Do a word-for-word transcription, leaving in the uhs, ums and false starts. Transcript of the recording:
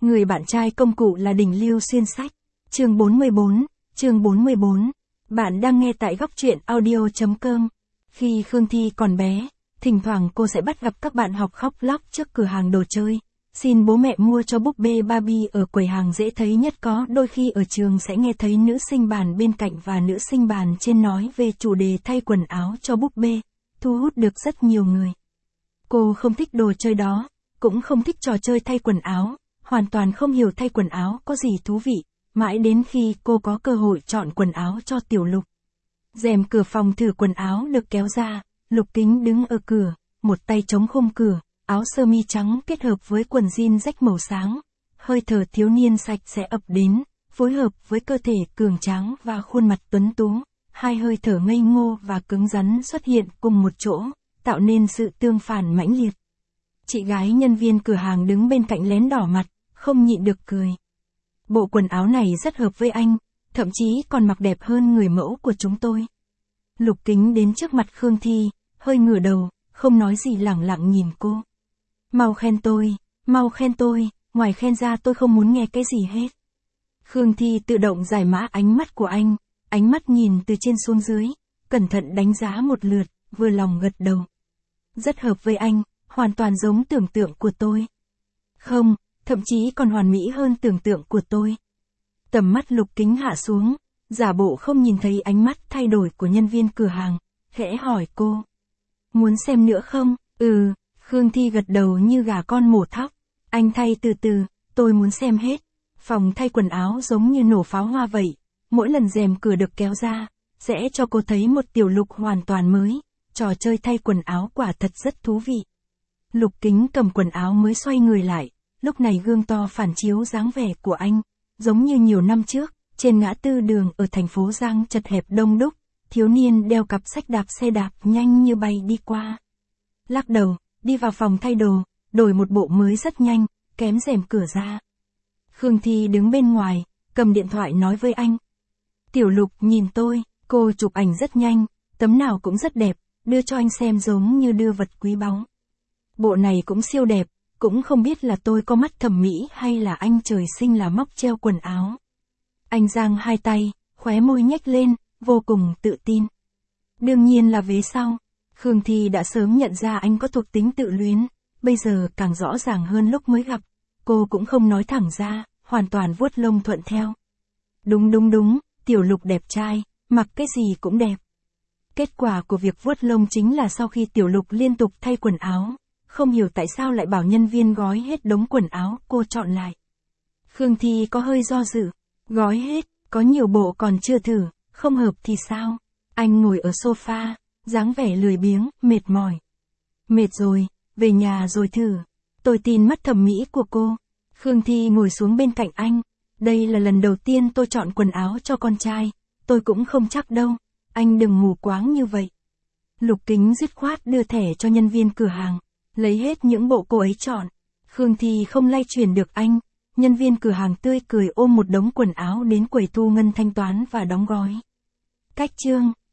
Người bạn trai công cụ là đỉnh lưu xuyên sách. Chương bốn mươi bốn, chương bốn mươi bốn. Bạn đang nghe tại góc truyện audio chấm com. Khi Khương Thi còn bé, thỉnh thoảng cô sẽ bắt gặp các bạn học khóc lóc trước cửa hàng đồ chơi. Xin bố mẹ mua cho búp bê Barbie ở quầy hàng dễ thấy nhất, có đôi khi ở trường sẽ nghe thấy nữ sinh bàn bên cạnh và nữ sinh bàn trên nói về chủ đề thay quần áo cho búp bê, thu hút được rất nhiều người. Cô không thích đồ chơi đó, cũng không thích trò chơi thay quần áo, hoàn toàn không hiểu thay quần áo có gì thú vị, mãi đến khi cô có cơ hội chọn quần áo cho Tiểu Lục. Rèm cửa phòng thử quần áo được kéo ra, Lục Kính đứng ở cửa, một tay chống khung cửa, áo sơ mi trắng kết hợp với quần jean rách màu sáng. Hơi thở thiếu niên sạch sẽ ập đến, phối hợp với cơ thể cường tráng và khuôn mặt tuấn tú, hai hơi thở ngây ngô và cứng rắn xuất hiện cùng một chỗ, tạo nên sự tương phản mãnh liệt. Chị gái nhân viên cửa hàng đứng bên cạnh lén đỏ mặt, không nhịn được cười. Bộ quần áo này rất hợp với anh, thậm chí còn mặc đẹp hơn người mẫu của chúng tôi. Lục Kính đến trước mặt Khương Thi, hơi ngửa đầu, không nói gì, lẳng lặng nhìn cô. Mau khen tôi, mau khen tôi, ngoài khen ra tôi không muốn nghe cái gì hết. Khương Thi tự động giải mã ánh mắt của anh, ánh mắt nhìn từ trên xuống dưới, cẩn thận đánh giá một lượt, vừa lòng gật đầu. Rất hợp với anh, hoàn toàn giống tưởng tượng của tôi. Không, thậm chí còn hoàn mỹ hơn tưởng tượng của tôi. Tầm mắt Lục Kính hạ xuống, giả bộ không nhìn thấy ánh mắt thay đổi của nhân viên cửa hàng, khẽ hỏi cô. Muốn xem nữa không? Ừ, Khương Thi gật đầu như gà con mổ thóc. Anh thay từ từ, tôi muốn xem hết. Phòng thay quần áo giống như nổ pháo hoa vậy, mỗi lần rèm cửa được kéo ra, sẽ cho cô thấy một Tiểu Lục hoàn toàn mới. Trò chơi thay quần áo quả thật rất thú vị. Lục Kính cầm quần áo mới xoay người lại, lúc này gương to phản chiếu dáng vẻ của anh, giống như nhiều năm trước, trên ngã tư đường ở thành phố Giang chật hẹp đông đúc, thiếu niên đeo cặp sách đạp xe đạp nhanh như bay đi qua. Lắc đầu, đi vào phòng thay đồ, đổi một bộ mới rất nhanh, kém rèm cửa ra. Khương Thi đứng bên ngoài, cầm điện thoại nói với anh. Tiểu Lục nhìn tôi, cô chụp ảnh rất nhanh, tấm nào cũng rất đẹp, đưa cho anh xem giống như đưa vật quý báu. Bộ này cũng siêu đẹp, cũng không biết là tôi có mắt thẩm mỹ hay là anh trời sinh là móc treo quần áo. Anh giang hai tay, khóe môi nhếch lên, vô cùng tự tin. Đương nhiên là vế sau. Khương Thi đã sớm nhận ra anh có thuộc tính tự luyến, bây giờ càng rõ ràng hơn lúc mới gặp. Cô cũng không nói thẳng ra, hoàn toàn vuốt lông thuận theo. Đúng đúng đúng, Tiểu Lục đẹp trai, mặc cái gì cũng đẹp. Kết quả của việc vuốt lông chính là sau khi Tiểu Lục liên tục thay quần áo, không hiểu tại sao lại bảo nhân viên gói hết đống quần áo cô chọn lại. Khương Thi có hơi do dự, gói hết, có nhiều bộ còn chưa thử, không hợp thì sao? Anh ngồi ở sofa, dáng vẻ lười biếng, mệt mỏi. Mệt rồi, về nhà rồi thử. Tôi tin mắt thẩm mỹ của cô. Khương Thi ngồi xuống bên cạnh anh. Đây là lần đầu tiên tôi chọn quần áo cho con trai, tôi cũng không chắc đâu. Anh đừng mù quáng như vậy. Lục Kính dứt khoát đưa thẻ cho nhân viên cửa hàng, lấy hết những bộ cô ấy chọn. Khương Thi không lay chuyển được anh. Nhân viên cửa hàng tươi cười ôm một đống quần áo đến quầy thu ngân thanh toán và đóng gói. Cách chương